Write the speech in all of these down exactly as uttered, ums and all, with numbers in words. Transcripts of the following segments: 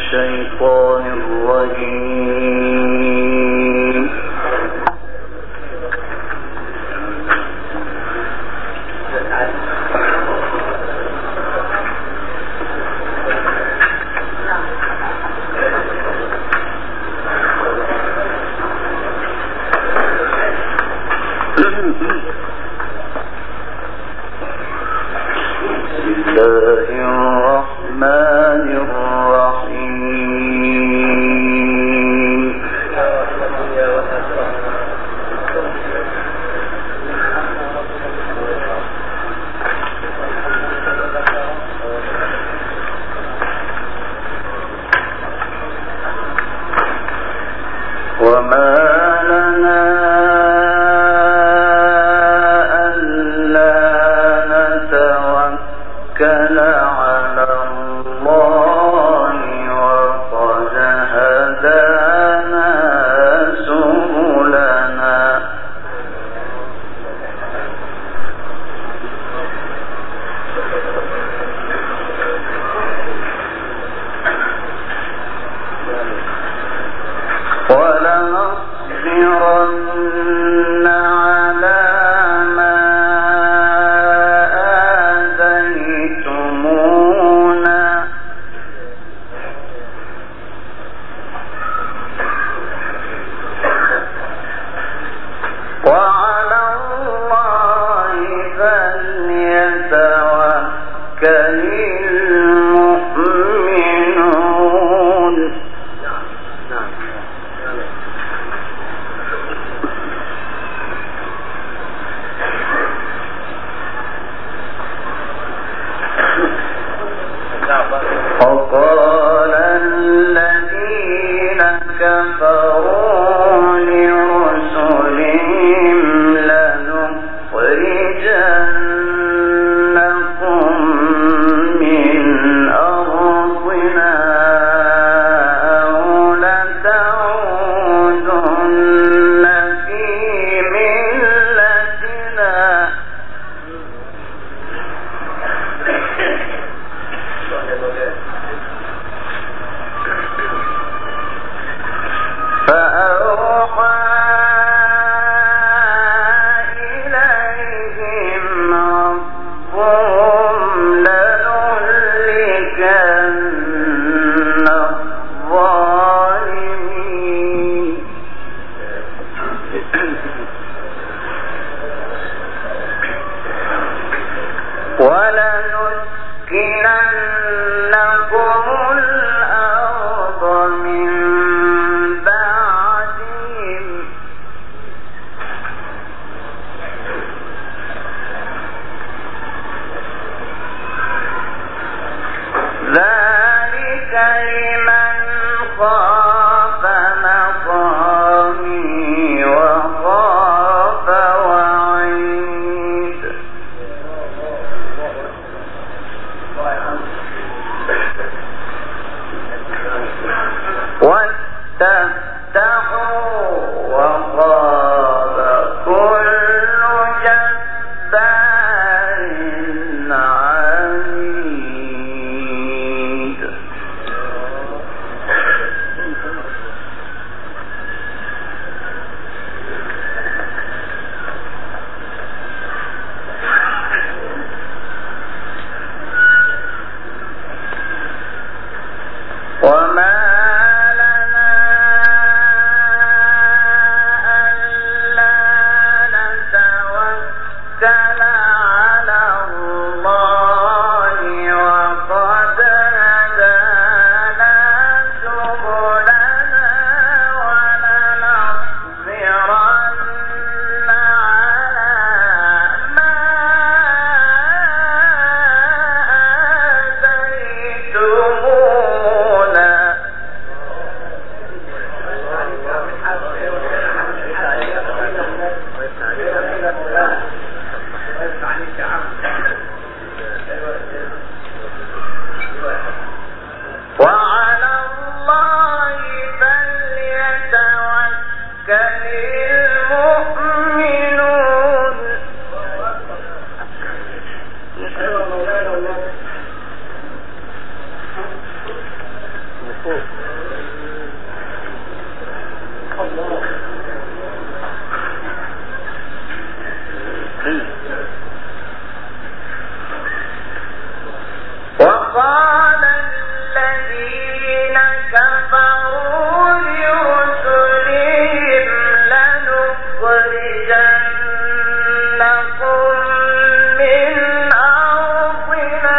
الشيطان الرجيم. وقال الذين كفروا لرسلهم لنخرجنكم من أرضنا أو لتعودن في ملتنا فأوحى إليهم ربهم لنهلكن الظالمين ولنسكننكم الأرض من ذلك لمن خاف مقامي وخاف وعيد واستفتحوا وخاب كل جبار عنيد. وما لنا ألا نتوكل على الله وقد هدانا سبلنا ولنصبرن على ما آتيتمونا وعلى الله فليتوكل المؤمنون. وقال الذين كفروا لرسلهم لنخرجنكم من أرضنا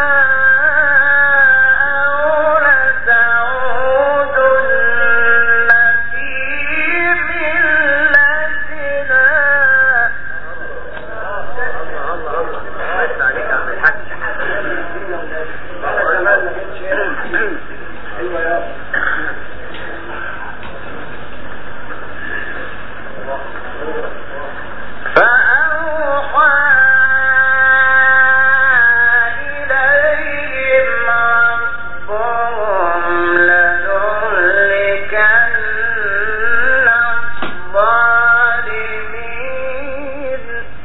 أو لتعودن في ملتنا. فأوحى إليهم ربهم لنهلكن الظالمين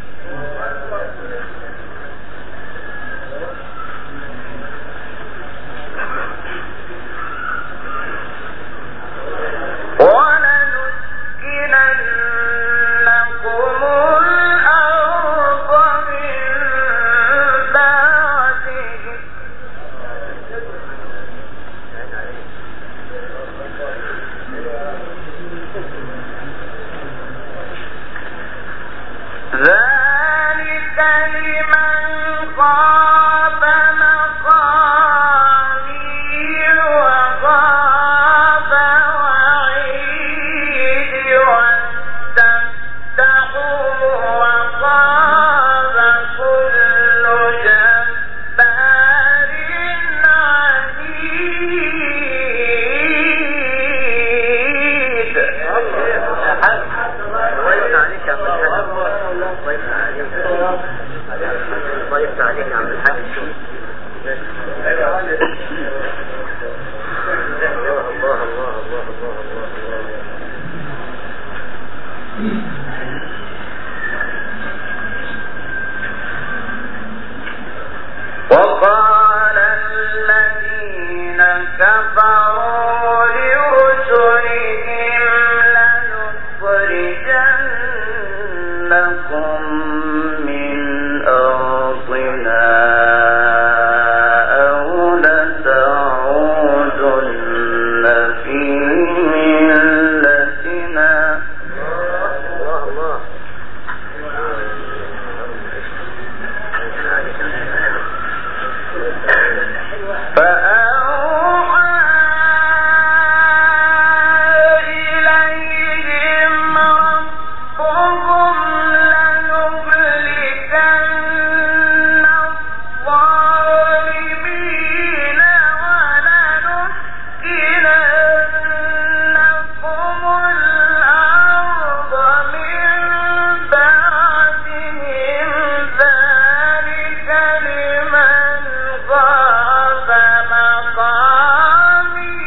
ولنسكننكم الأرض من بعدهم ذلك لمن خاف مقامي وخاف وعيد واستفتحوا وخاب كل جبار عنيد. ضيفت عليك عبد الحاج. الله الله الله الله وقال الذين كفروا لرسلهم لنخرجنكم من أرضنا أو لتعودن في ملتنا. الله الله فأوحى إليهم ربهم لنهلكن الظالمين ولنسكننكم الأرض من بعدهم ذلك لمن خاف مقامي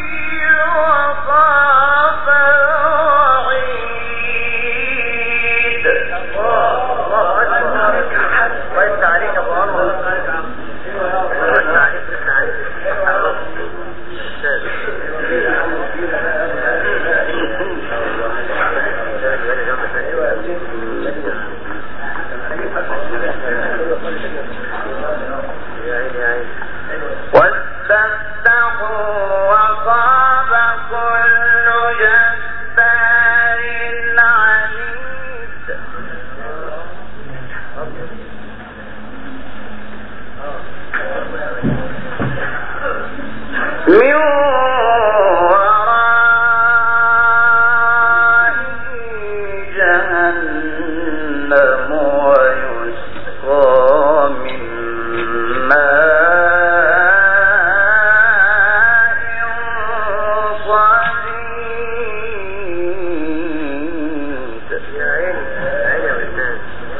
وخاف وعيد. ضيفت عليك ابو عمر. ضيفت عليك ضيفت عليك واستفتحوا وخاب كل جبار عنيد. من ورائه جهنم ويسقى من ماء صديد. يا عيني عيني يا ولدان.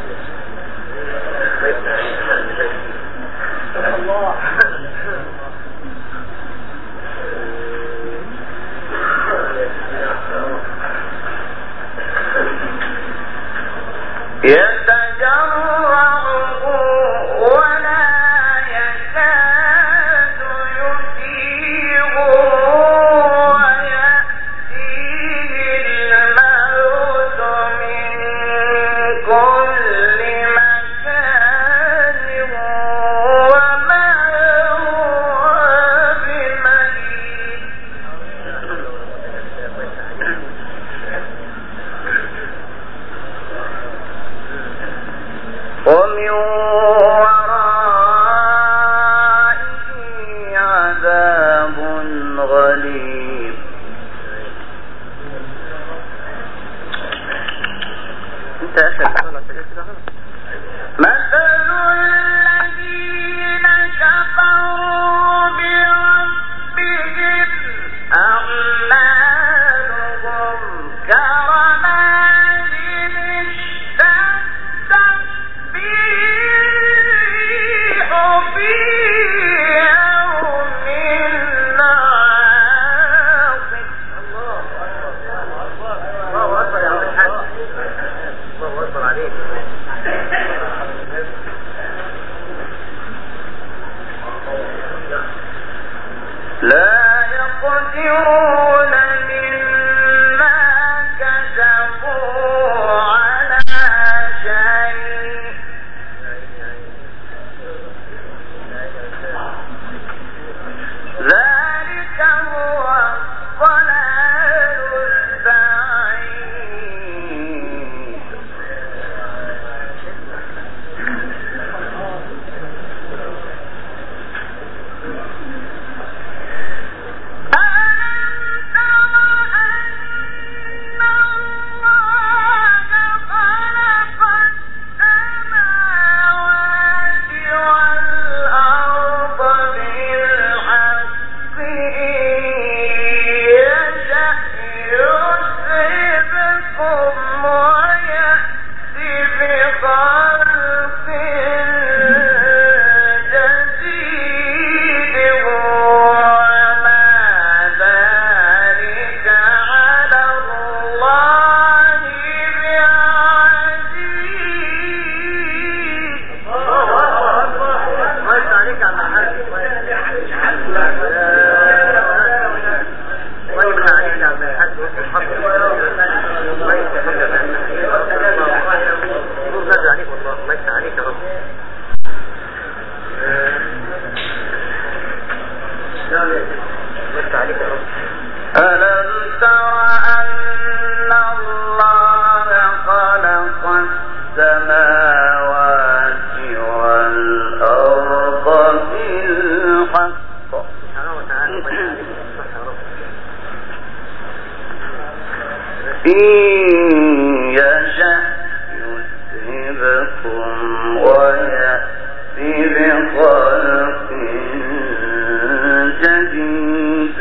ضيفت عليك الله يقدرون مما كسبوا على شيء ذلك هو الضلال البعيد. ألم تر أن الله خلق السماوات والأرض بالحق إن يشأ يذهبكم ويأتي بخلق جديد.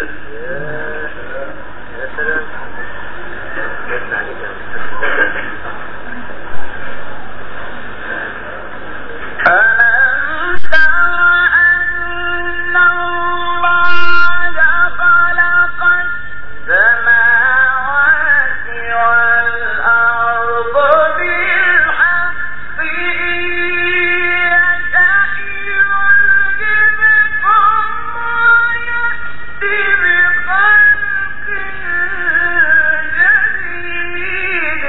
ألم تر أن الله خلق السماوات والأرض بالحق إن يشأ يذهبكم ويأتي بخلق جديد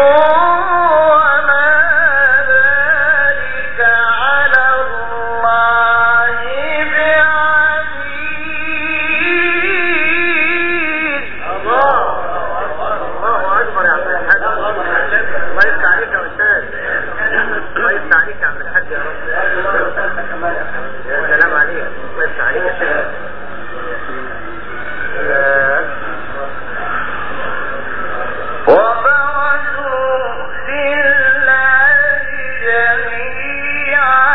وما ذلك على الله بعزيز. الله أكبر يا عم الحاج. الله يفتح عليك يا أستاذ. الله يفتح عليك يا عم الحاج يا رب. يا سلام عليك. الله يفتح عليك يا شيخ. وبرزوا لله جميعا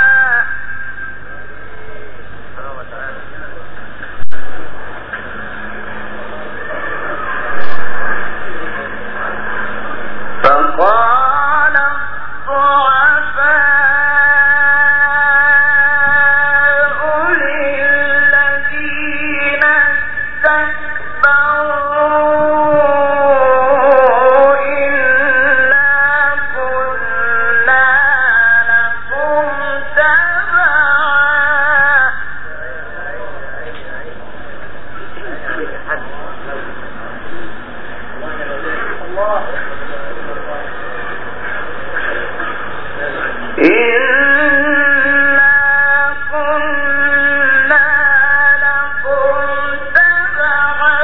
فقال الضعفاء للذين استكبروا إنا كنا لكم تبعا إنا كنا لكم تبعا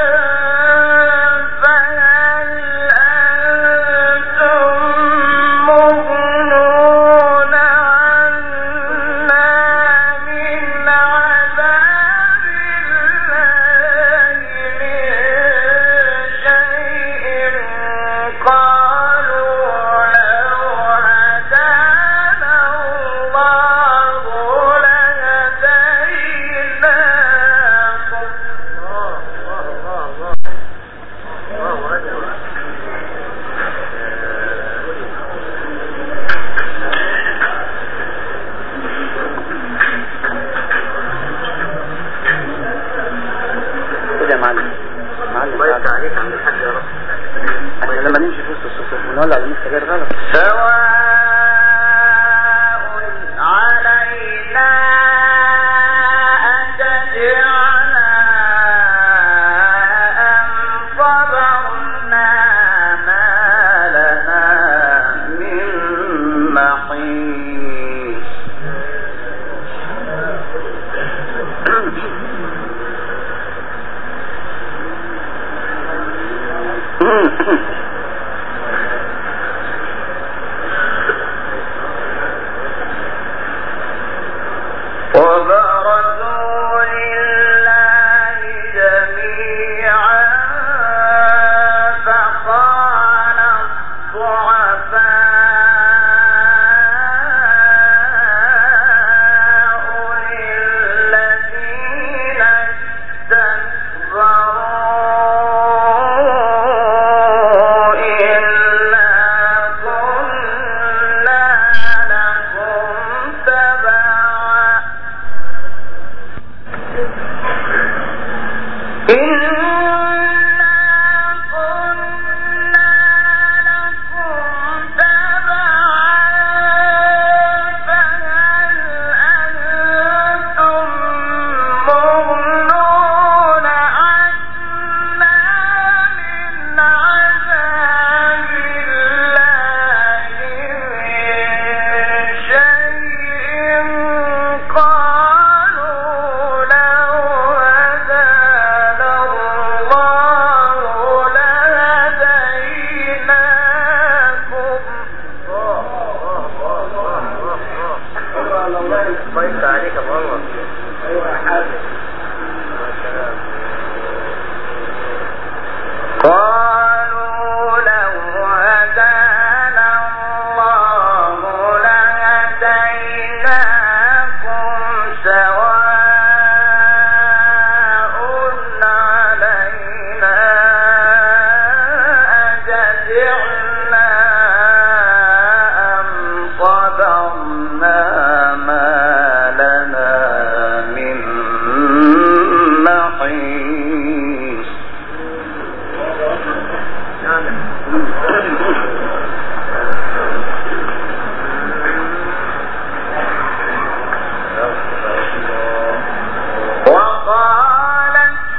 فهل أنتم مغنون عنا من عذاب الله من شيء قالوا لو هدانا الله لهديناكم. الله الله الله الله أكبر. كده يا معلم معلم الله يفتح عليك يا عم الحاج يا رب. احنا لما نمشي في وسط الصفوف ونولع المسجد غلط. سواء علينا أتجعلنا الله يفتح عليك يا ابو عمر. ايوه يا حاج. قالوا لو هدانا الله لهديناكم سواء علينا أجزعنا أم صبرنا ما لنا من محيص. وقال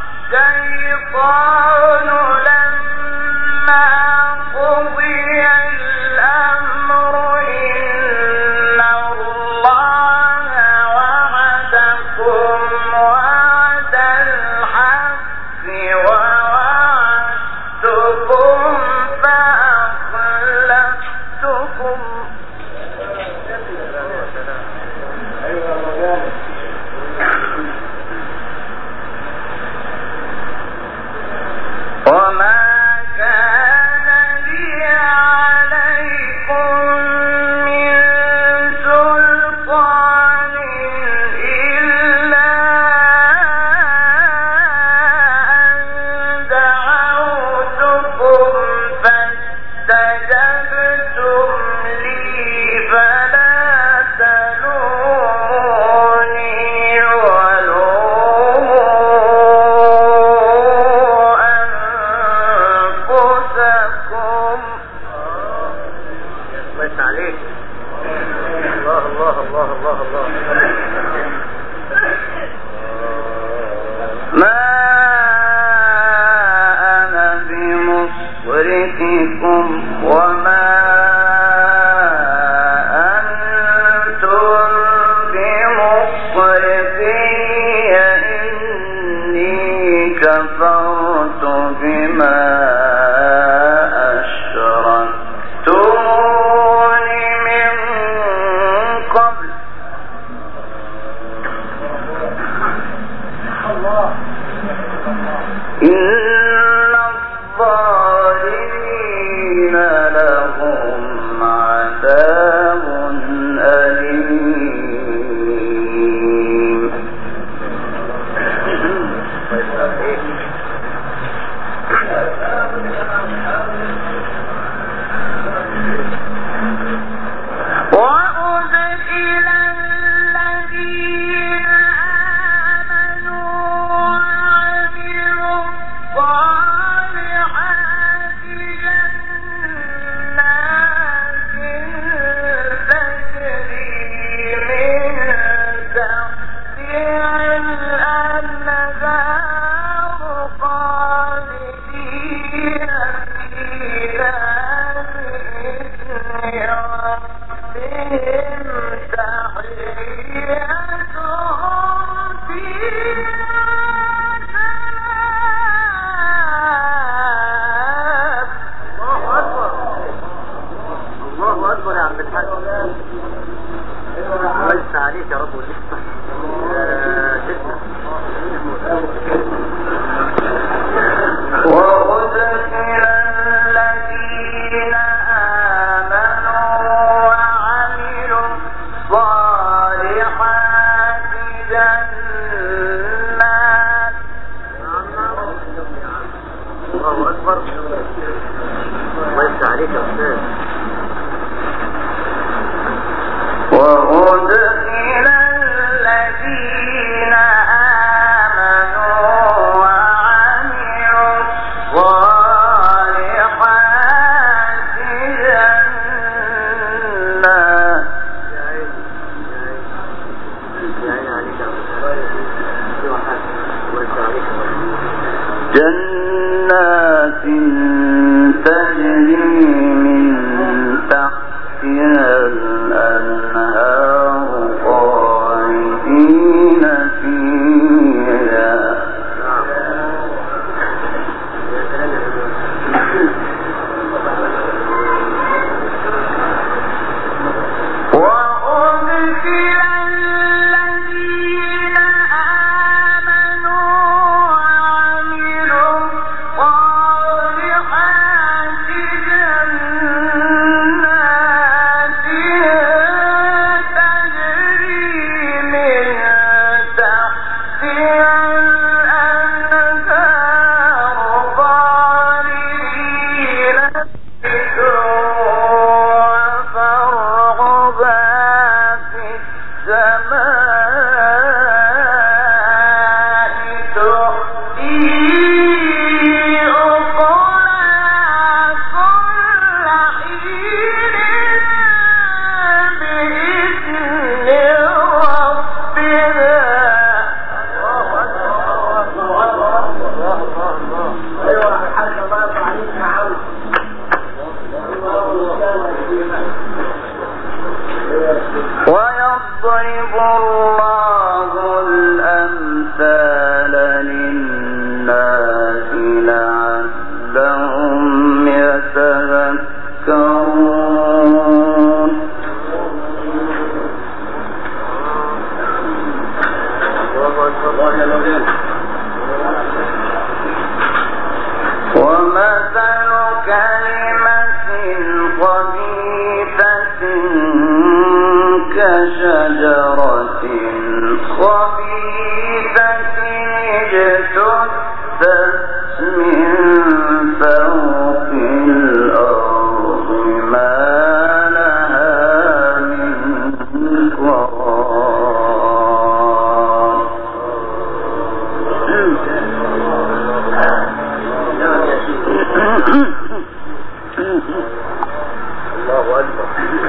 الشيطان لما قضي الأمر إن الله وعدكم وعد الحق ووعدتكم فأخلفتكم وما كان لي عليكم من سلطان إلا أن دعوتكم فاستجبتم لي فلا تلوموني ولوموا أنفسكم. الله يفتح عليك. الله الله الله الله الله. ما أنا بمصرخكم وما أنتم بمصرخي إني كفرت بما أشركتموني من قبل إن الظالمين لهم عذاب أليم. وأدخل الذين آمنوا وعملوا الصالحات جنات تجري من تحتها الأنهار خالدين فيها بإذن ربهم تحيتهم فيها سلام. الله أكبر. الله أكبر يا عم الحاج. الله يفتح عليك يا رب ويفتح. وأدخل الذين آمنوا وعملوا الصالحات جنات. الله أكبر. الله يفتح عليك يا أستاذ. وأدخل الذين آمنوا وعملوا الصالحات جنات. يا عيني يا عيني يا عيني عليك يا أستاذ. الله يفتح عليك يا رب. جنات تجري من تحتها الأنهار خالدين فيها. وأدخل ويضرب الله الأمثال للناس لعلهم يتذكرون. ومثل كلمة خبيثة كشجرة خبيثة اجتثت من فوق الأرض ما لها من قرار. الله أكبر.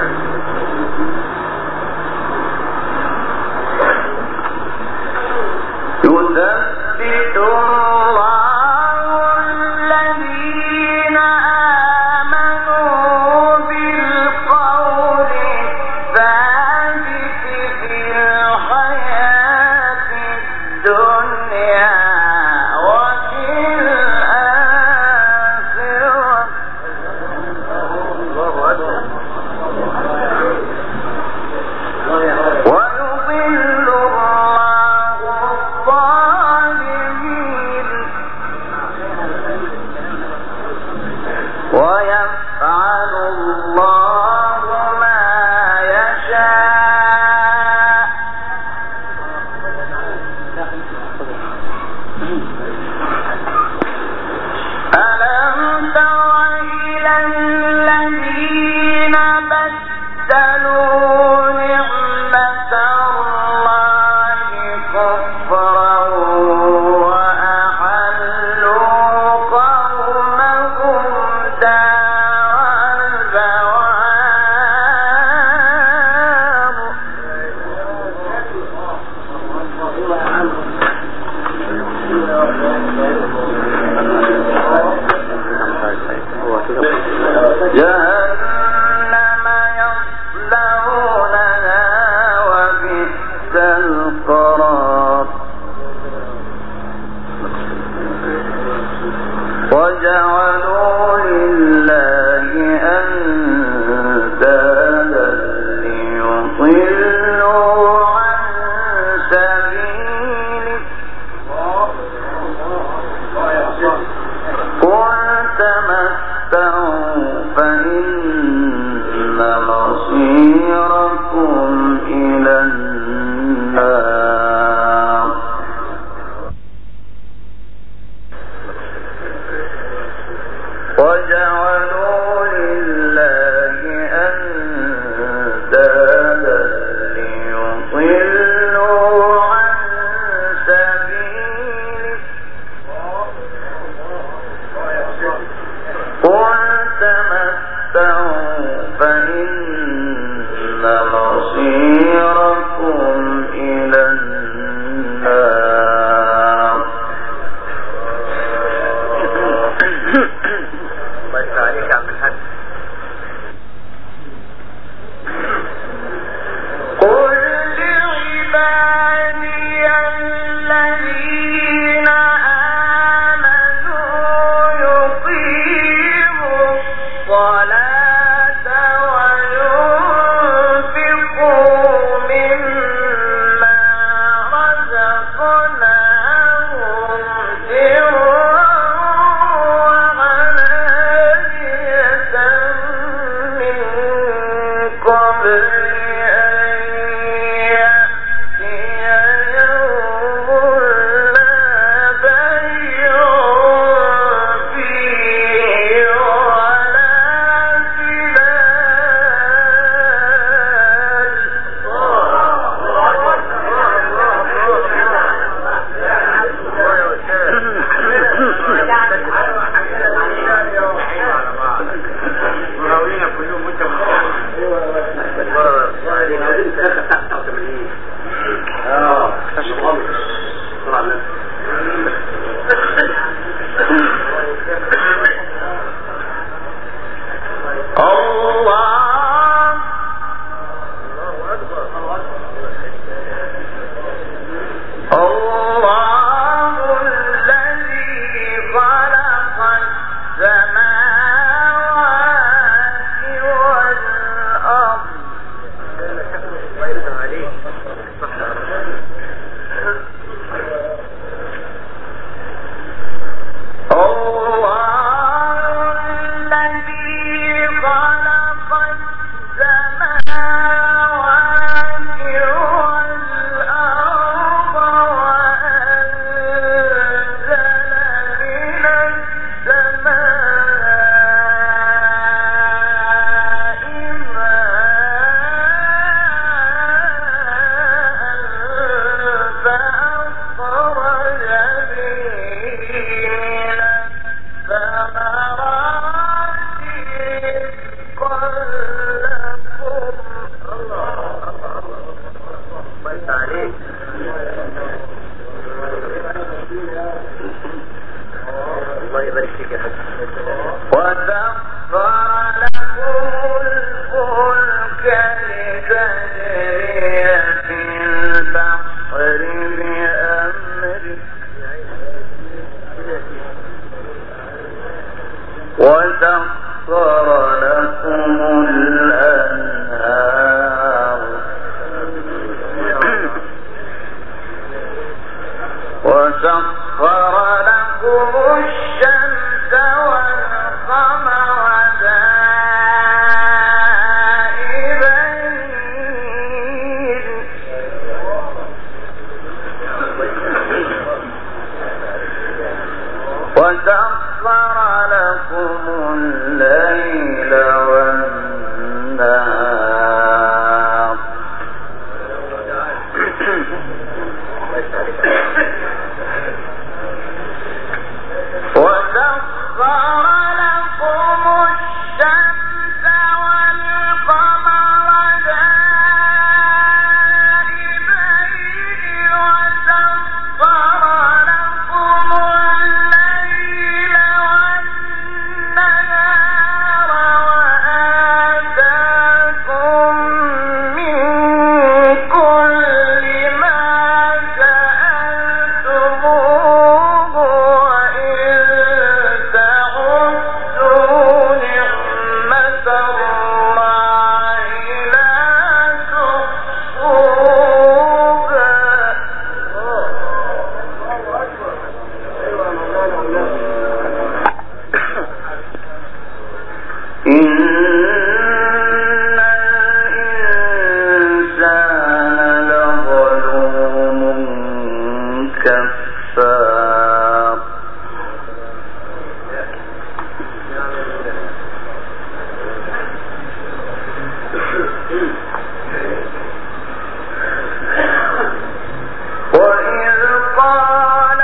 يثبت الله الذين آمنوا بالقول الثابت في الحياة الدنيا وفي الآخرة. الله أكبر. ويضل الله الظالمين ويفعل الله ما يشاء. ألم تر إلى الذين بدلوا نعمة الله كفرا وأحلوا قومهم دار البوار. جهنم يصلونها وبئس القرار. وجعلوا لله أندادا ليضلوا عن سبيله. قل تمتعوا فإن مصيركم إلى النار. الله يبارك فيك يا حاج. وسخر لكم الفلك لتجري في البحر بأمره وسخر لكم الأنهار وسخر لكم الشمس والقمر دائبين وسخر لكم الليل والنهار وسخر لكم الشمس والقمر دائبين وسخر لكم الليل والنهار وآتاكم من كل ما سألتموه وإن تعدوا نعمة الله لا تحصوها إن الإنسان لظلوم كفار وإذ قال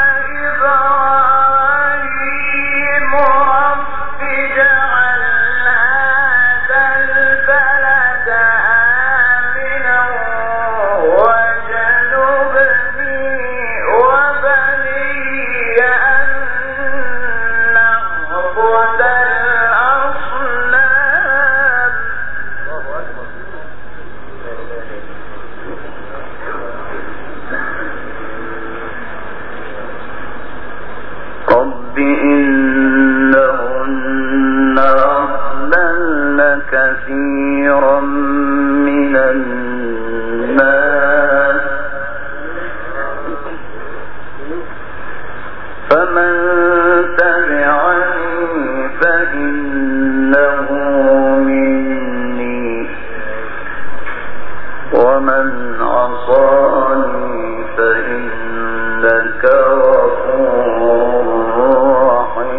إبراهيم رب اجعل هذا البلد آمنا واجنبني وبني أن نعبد الأصنام رب إنهن أضللن كثيرا من الناس فمن تبعني فإنه مني ومن عصاني فإنك غفور رحيم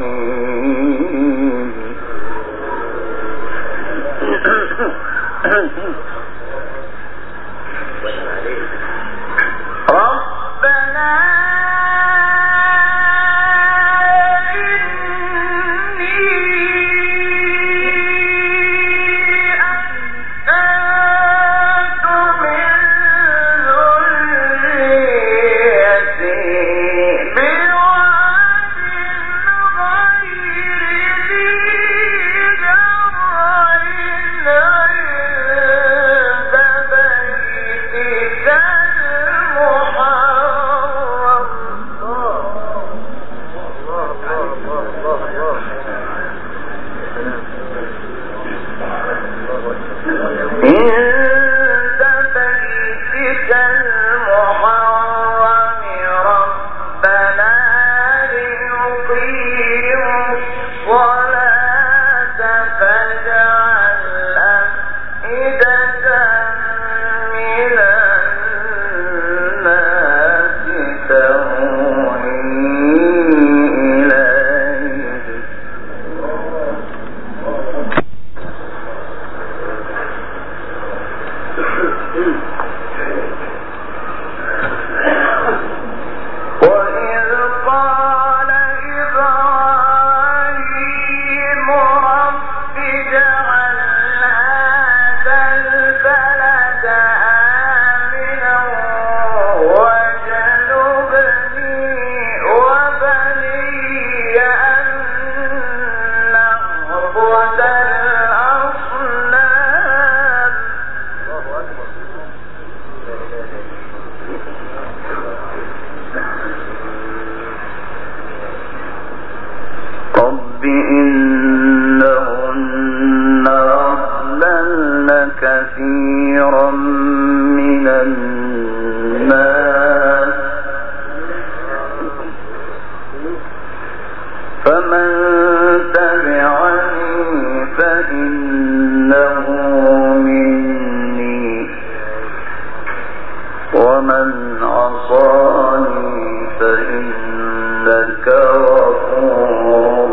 عصاني فإنك غفور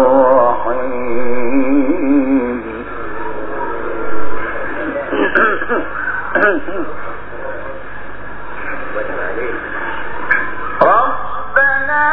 رحيم. ربنا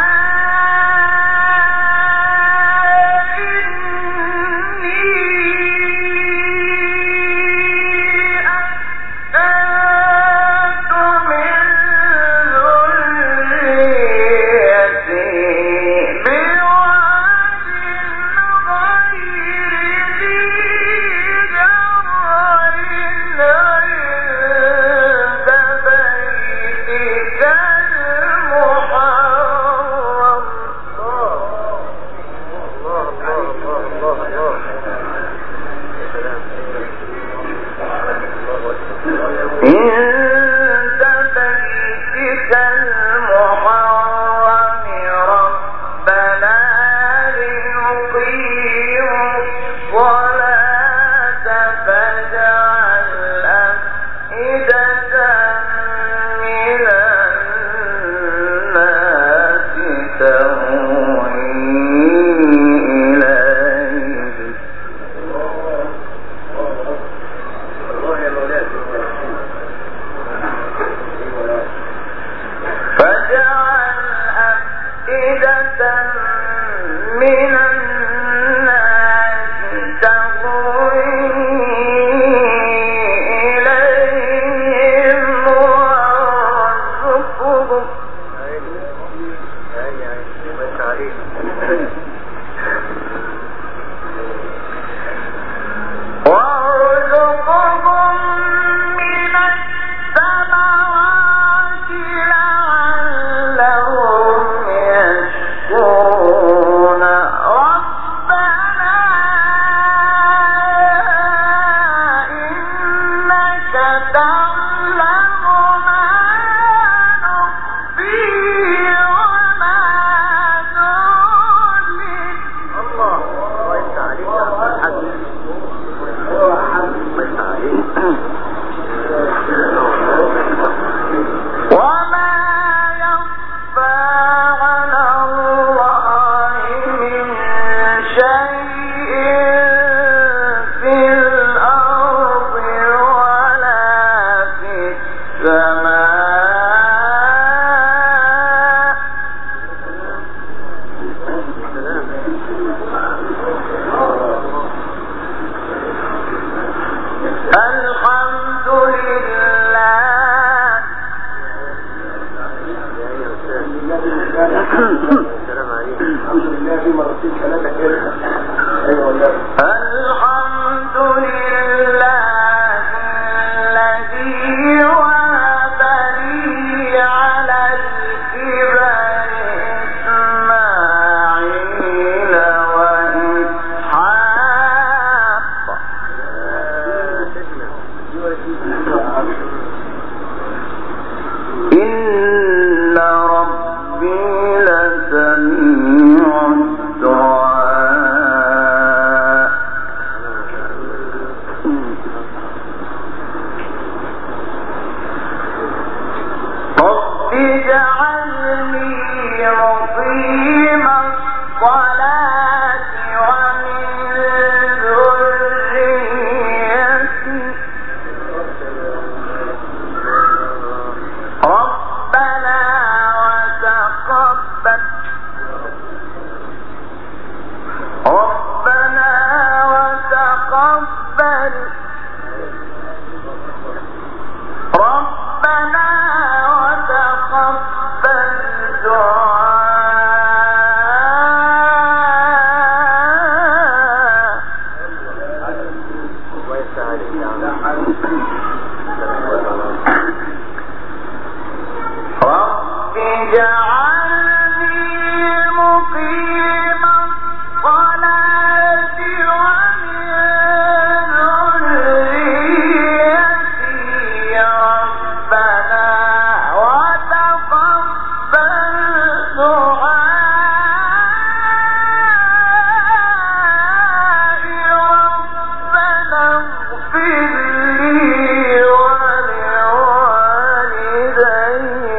اغفر لي ولوالدي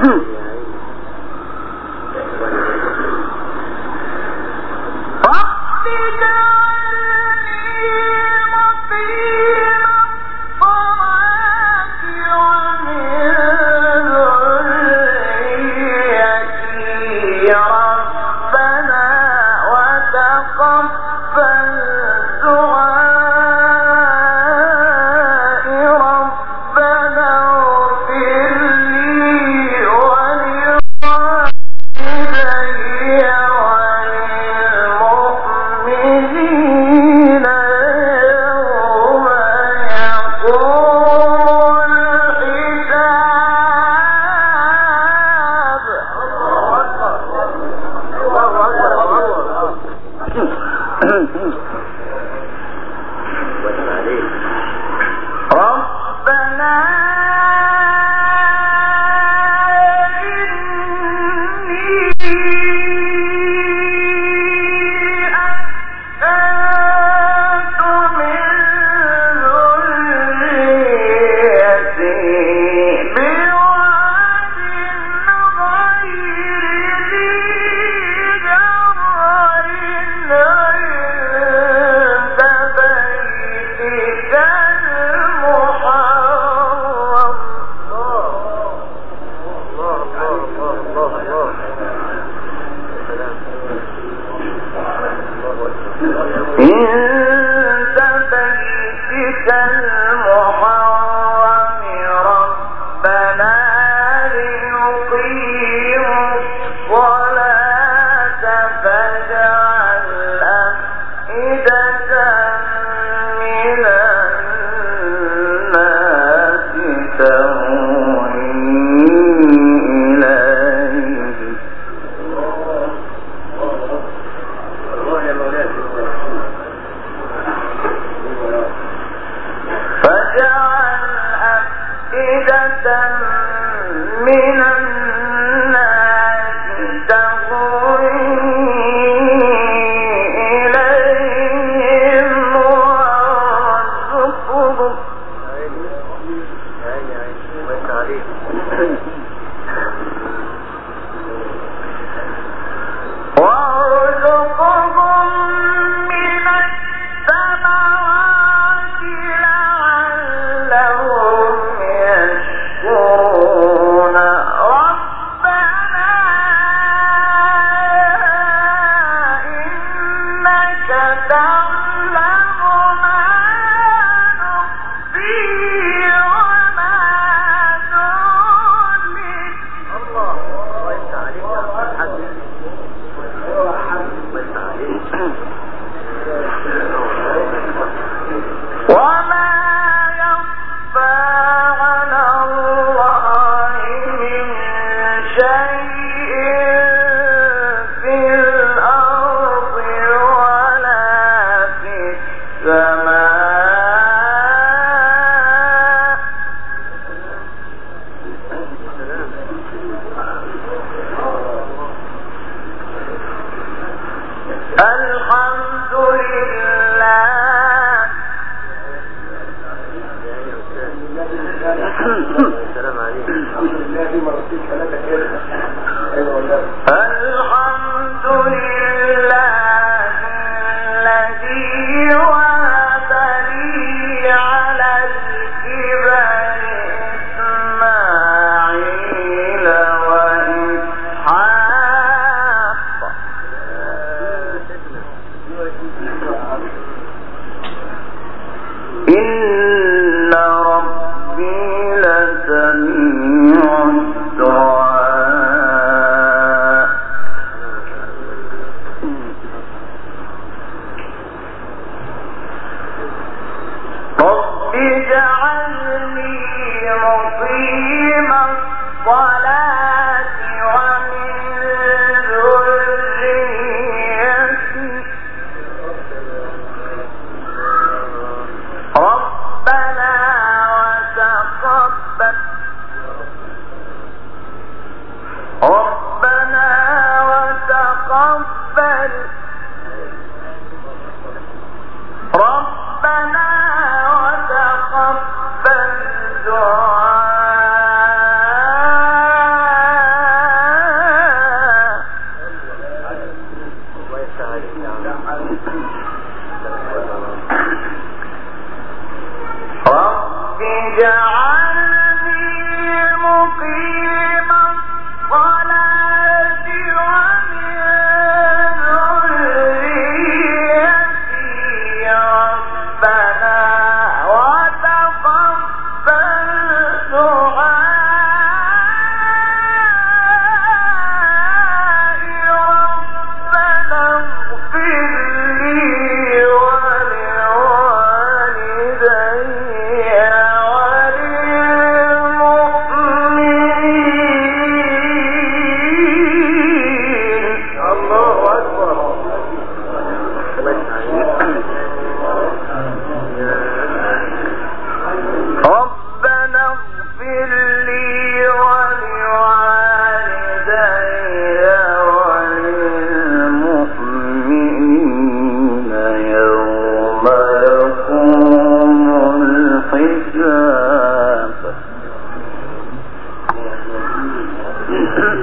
ربنا وتقبل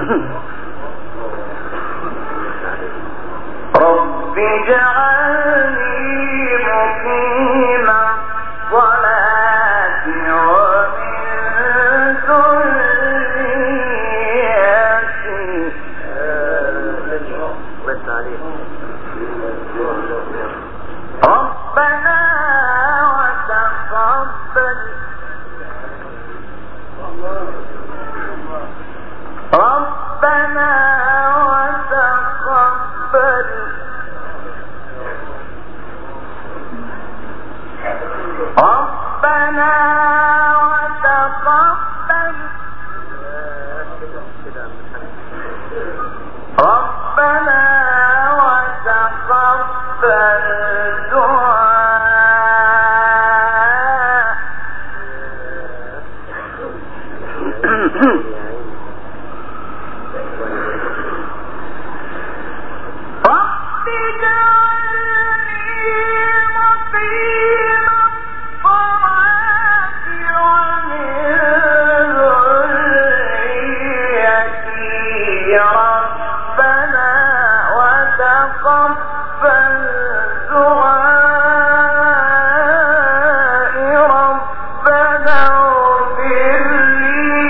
رب اجعلني مقيم الصلاة ومن ذريتي ربنا وتقبل ربنا وتقبل ربنا وتقبل ربنا وتقبل دعاء رب اجعلني مقيم الصلاة ومن ذريتي ربنا وتقبل دعائي ربنا اغفر لي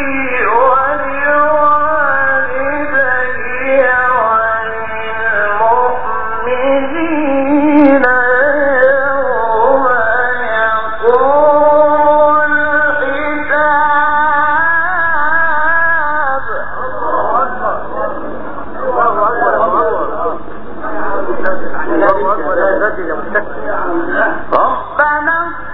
ولوالدي وللمؤمنين يوم يقوم الحساب ربنا